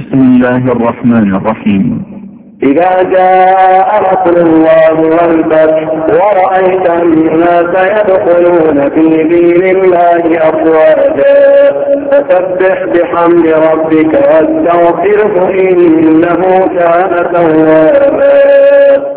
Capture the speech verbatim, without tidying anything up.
بسم الله الرحمن الرحيم. إذا جاء نصر الله والفتح ورأيت الناس يدخلون في دين الله أفواجا فسبح بحمد ربك واستغفره إنه كان توابا.